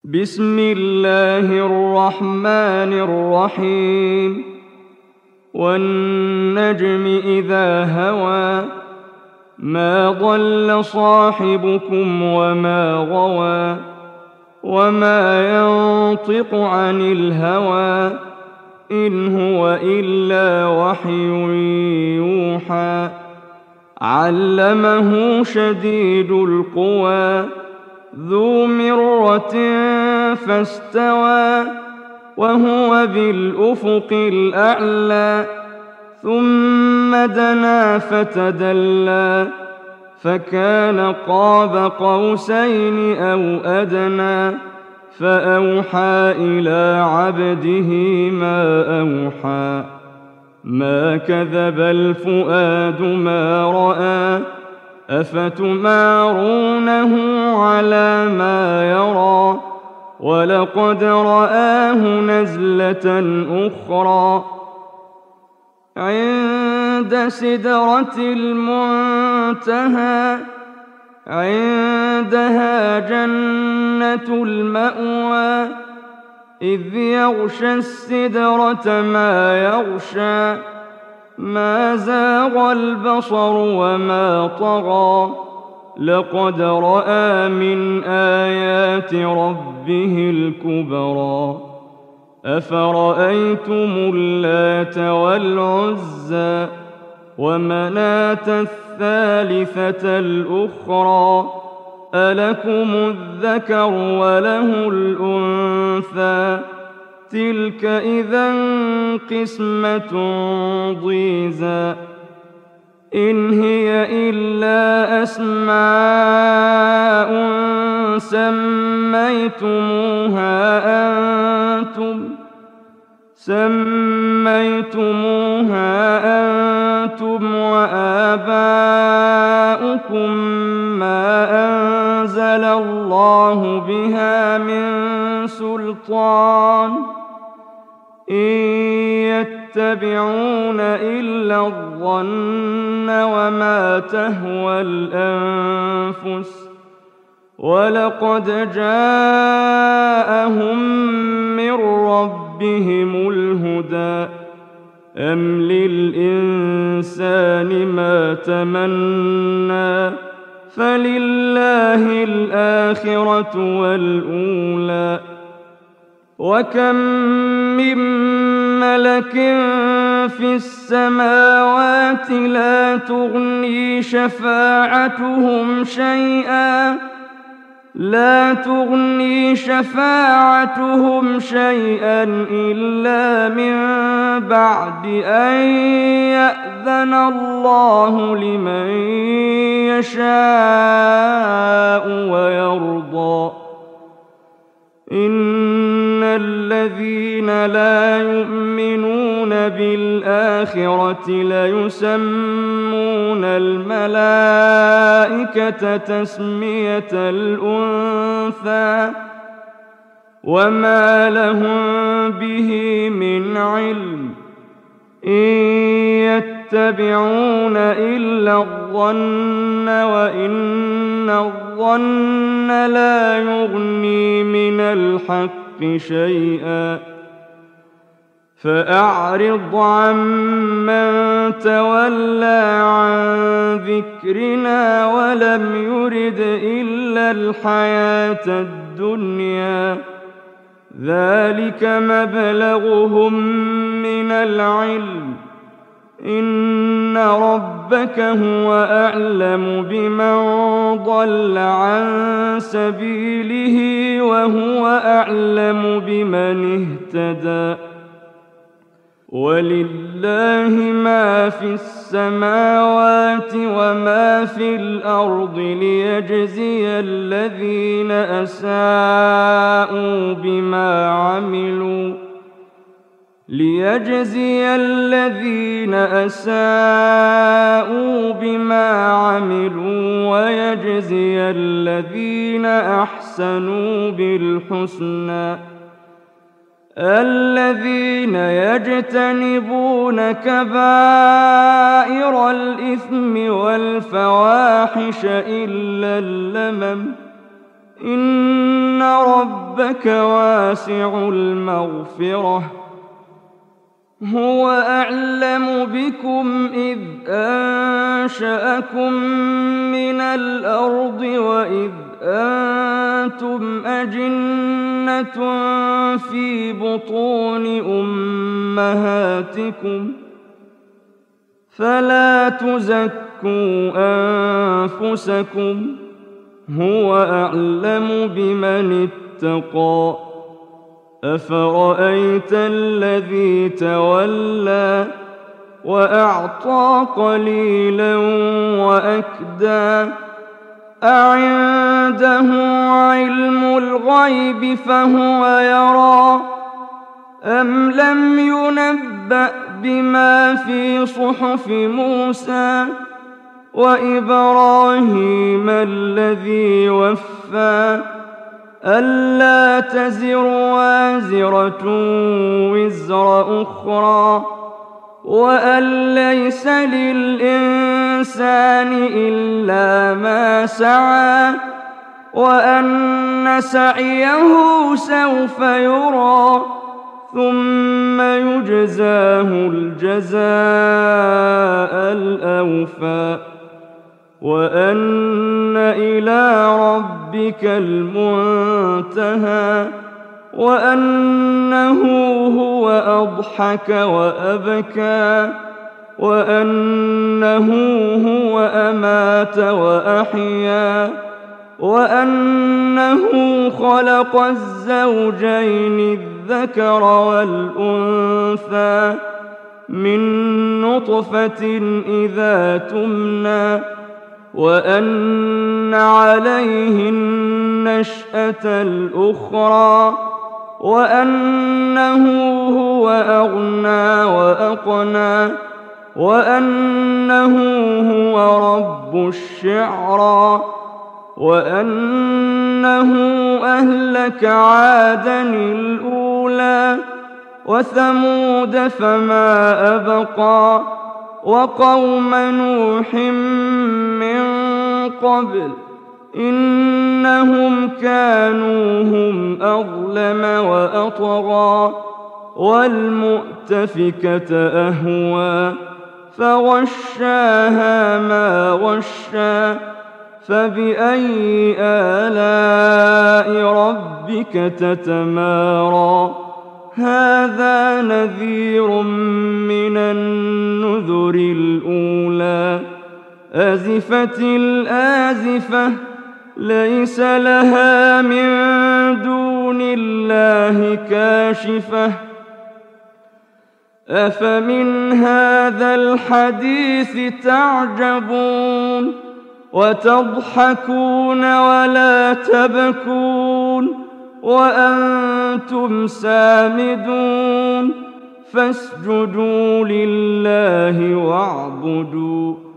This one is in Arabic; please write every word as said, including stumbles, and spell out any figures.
بسم الله الرحمن الرحيم والنجم إذا هوى ما ضل صاحبكم وما غوى وما ينطق عن الهوى إن هو إلا وحي يوحى علمه شديد القوى ذو مرة فاستوى وهو بالأفق الأعلى ثم دنا فتدلى فكان قاب قوسين أو أدنى فأوحى إلى عبده ما أوحى ما كذب الفؤاد ما رأى أفتمارونه على ما يرى ولقد رآه نزلة أخرى عند سدرة المنتهى عندها جنة المأوى إذ يغشى السدرة ما يغشى ما زاغ البصر وما طغى لقد رأى من آيات ربه الكبرى أفرأيتم اللات والعزى ومناة الثالثة الأخرى ألكم الذكر وله الأنثى تلك إذا قسمة ضيزى إن هي إلا أسماء سميتموها أنتم سميتموها أنتم وآباؤكم ما أنزل الله بها من سلطان إن يتبعون إلا الظن وما تهوى الأنفس ولقد جاءهم من ربهم الهدى أم للإنسان ما تمنى فلله الآخرة والأولى وكم من ملك في السماوات لا تغني شفاعتهم شيئا لا تغني شفاعتهم شيئا إلا من بعد أن يأذن الله لمن يشاء ويرضى إن الذين لا يؤمنون بالآخرة ليسمون الملائكة تسمية الأنثى وما لهم به من علم إن يتبعون إلا الظن وإن الظن لا يغني من الحق شيئا فأعرض عمن تولى عن ذكرنا ولم يرد إلا الحياة الدنيا ذلك مبلغهم من العلم إن ربك هو أعلم بمن ضل عن سبيله وهو أعلم بمن اهتدى ولله ما في السماوات وما في الأرض ليجزي الذين أساءوا بما عملوا ليجزي الذين أساءوا بما عملوا ويجزي الذين أحسنوا بالحسنى الذين يجتنبون كبائر الإثم والفواحش إلا اللمم إن ربك واسع المغفرة هو أعلم بكم إذ أنشأكم من الأرض وإذ أنتم أجنة في بطون أمهاتكم فلا تزكوا أنفسكم هو أعلم بمن اتقى أفرأيت الذي تولى وأعطى قليلا وأكدى أعنده علم الغيب فهو يرى أم لم ينبأ بما في صحف موسى وإبراهيم الذي وفى ألا تزر وازرة وزر أخرى وأن ليس للإنسان إلا ما سعى وأن سعيه سوف يرى ثم يجزاه الجزاء الأوفى وأن إلى ربك المنتهى وأنه هو أضحك وأبكى وأنه هو أمات وأحيا وأنه خلق الزوجين الذكر والأنثى من نطفة إذا تمنى وأن عليه النشأة الأخرى وأنه هو أغنى وأقنى وأنه هو رب الشعرى وأنه أهلك عادا الأولى وثمود فما أبقى وقوم نوح من قبل إنهم كانوا هم أظلم وأطغى والمؤتفكة أهوى فغشاها ما غشى فبأي آلاء ربك تتمارى هذا نذير من النذر الأولى أزفت الآزفة ليس لها من دون الله كاشفة أفمن هذا الحديث تعجبون وتضحكون ولا تبكون وأنتم سامدون فاسجدوا لله واعبدوا